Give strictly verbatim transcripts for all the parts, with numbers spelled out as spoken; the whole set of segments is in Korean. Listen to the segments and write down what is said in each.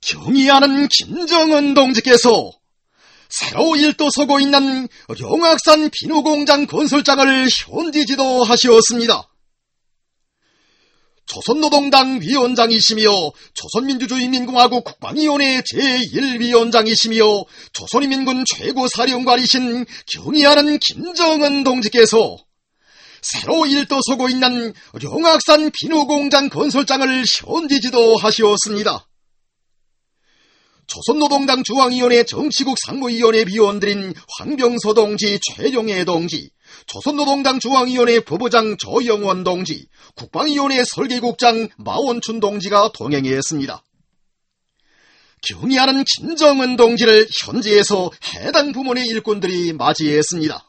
경의하는 김정은 동지께서 새로 일도서고 있는 영악산 비누공장 건설장을 현지 지도하시었습니다. 조선노동당 위원장이시며 조선민주주의인민공화국 국방위원회 제일 위원장이시며 조선인민군 최고사령관이신 경의하는 김정은 동지께서 새로 일도서고 있는 영악산 비누공장 건설장을 현지 지도하시었습니다. 조선노동당 중앙위원회 정치국 상무위원회 위원들인 황병서 동지, 최영애 동지, 조선노동당 중앙위원회 부부장 조영원 동지, 국방위원회 설계국장 마원춘 동지가 동행했습니다. 경의하는 김정은 동지를 현지에서 해당 부문의 일꾼들이 맞이했습니다.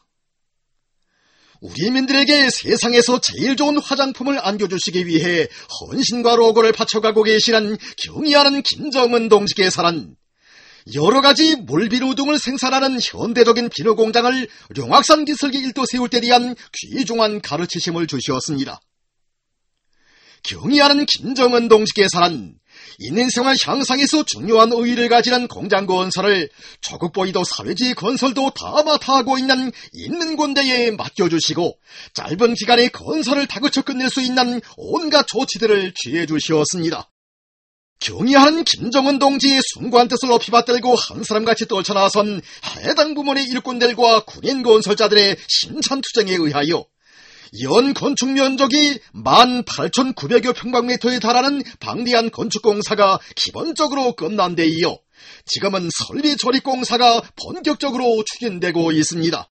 우리민들에게 세상에서 제일 좋은 화장품을 안겨주시기 위해 헌신과 로고를 바쳐가고 계시는 경의하는 김정은 동지께서는 여러가지 물비누 등을 생산하는 현대적인 비누공장을 영악산 기슭에 일도 세울 때 대한 귀중한 가르치심을 주셨습니다. 경의하는 김정은 동지께서는 인민생활 향상에서 중요한 의의를 가지는 공장 건설을 조국보위도 사회주의 건설도 다 맡아하고 있는 인민군대에 맡겨주시고 짧은 기간에 건설을 다그쳐 끝낼 수 있는 온갖 조치들을 취해주시었습니다. 경의하는 김정은 동지의 숭고한 뜻을 높이 받들고 한 사람같이 떨쳐나선 해당 부문의 일꾼들과 군인 건설자들의 심찬투쟁에 의하여 연 건축 면적이 만 팔천구백여 평방미터에 달하는 방대한 건축공사가 기본적으로 끝난 데 이어 지금은 설비 조립공사가 본격적으로 추진되고 있습니다.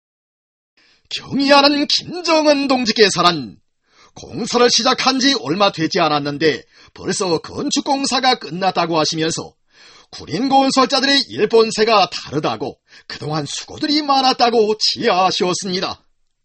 경의하는 김정은 동지께서는 공사를 시작한 지 얼마 되지 않았는데 벌써 건축공사가 끝났다고 하시면서 군인 건설자들의 일본세가 다르다고 그동안 수고들이 많았다고 지하하셨습니다.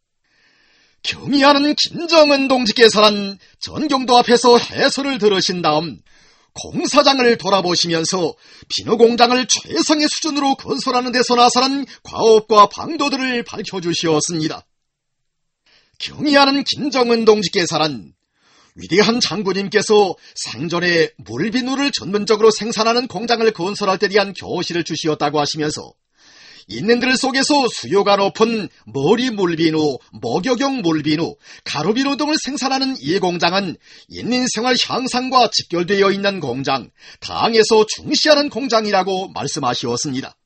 경의하는 김정은 동지께서는 전경도 앞에서 해설을 들으신 다음 공사장을 돌아보시면서 비누공장을 최상의 수준으로 건설하는 데서 나서는 과업과 방도들을 밝혀주시었습니다. 경의하는 김정은 동지께서는 위대한 장군님께서 생전에 물비누를 전문적으로 생산하는 공장을 건설할 때 대한 교시를 주시었다고 하시면서 인민들 속에서 수요가 높은 머리 물비누, 목욕용 물비누, 가루비누 등을 생산하는 이 공장은 인민생활 향상과 직결되어 있는 공장, 당에서 중시하는 공장이라고 말씀하시었습니다.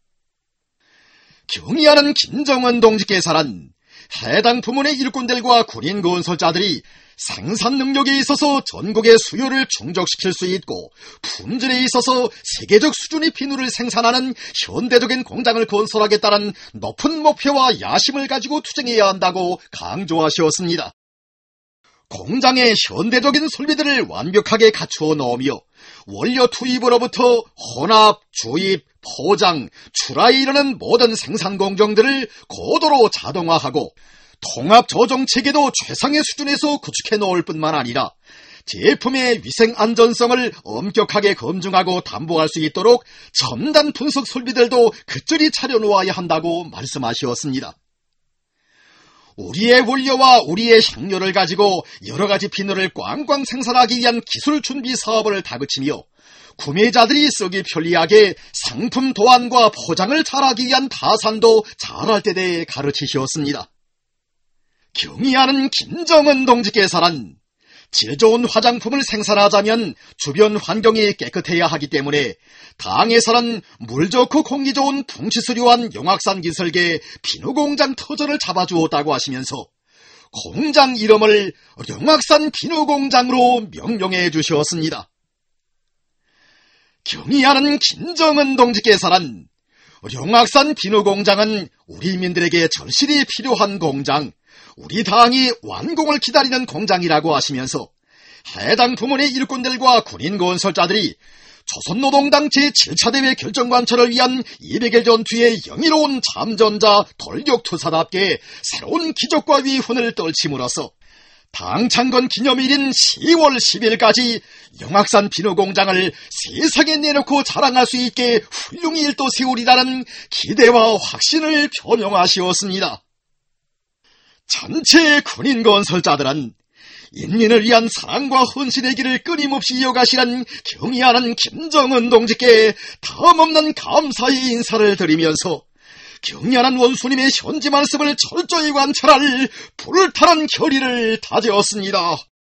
경의하는 김정은 동지께서는 해당 부문의 일꾼들과 군인 건설자들이 생산 능력에 있어서 전국의 수요를 충족시킬 수 있고 품질에 있어서 세계적 수준의 비누를 생산하는 현대적인 공장을 건설하겠다는 높은 목표와 야심을 가지고 투쟁해야 한다고 강조하셨습니다. 공장의 현대적인 설비들을 완벽하게 갖추어 놓으며 원료 투입으로부터 혼합, 주입, 포장, 출하에 이르는 모든 생산 공정들을 고도로 자동화하고 통합 조정 체계도 최상의 수준에서 구축해 놓을 뿐만 아니라 제품의 위생 안전성을 엄격하게 검증하고 담보할 수 있도록 첨단 분석 설비들도 그절이 차려놓아야 한다고 말씀하셨습니다. 우리의 원료와 우리의 향료를 가지고 여러가지 비누를 꽝꽝 생산하기 위한 기술 준비 사업을 다그치며 구매자들이 쓰기 편리하게 상품 도안과 포장을 잘하기 위한 타산도 잘할 때 대해 가르치셨습니다. 경의하는 김정은 동지께서는 질 좋은 화장품을 생산하자면 주변 환경이 깨끗해야 하기 때문에 당에서는 물 좋고 공기 좋은 풍치수려한 영악산 기슭에 비누공장 터전을 잡아주었다고 하시면서 공장 이름을 영악산 비누공장으로 명명해 주셨습니다. 경의하는 김정은 동지께서는 영악산 비누공장은 우리 민들에게 절실히 필요한 공장, 우리 당이 완공을 기다리는 공장이라고 하시면서 해당 부문의 일꾼들과 군인 건설자들이 조선노동당 제칠 차 대회 결정관철을 위한 이백 일 전투의 영예로운 참전자 돌격투사답게 새로운 기적과 위훈을 떨침으로써 당 창건 기념일인 시월 십일까지 영악산 비누공장을 세상에 내놓고 자랑할 수 있게 훌륭히 일도 세우리라는 기대와 확신을 표명하시었습니다. 전체 군인 건설자들은 인민을 위한 사랑과 헌신의 길을 끊임없이 이어가시는 경의하는 김정은 동지께 다음없는 감사의 인사를 드리면서 경의하는 원수님의 현지 말씀을 철저히 관찰할 불타는 결의를 다졌습니다.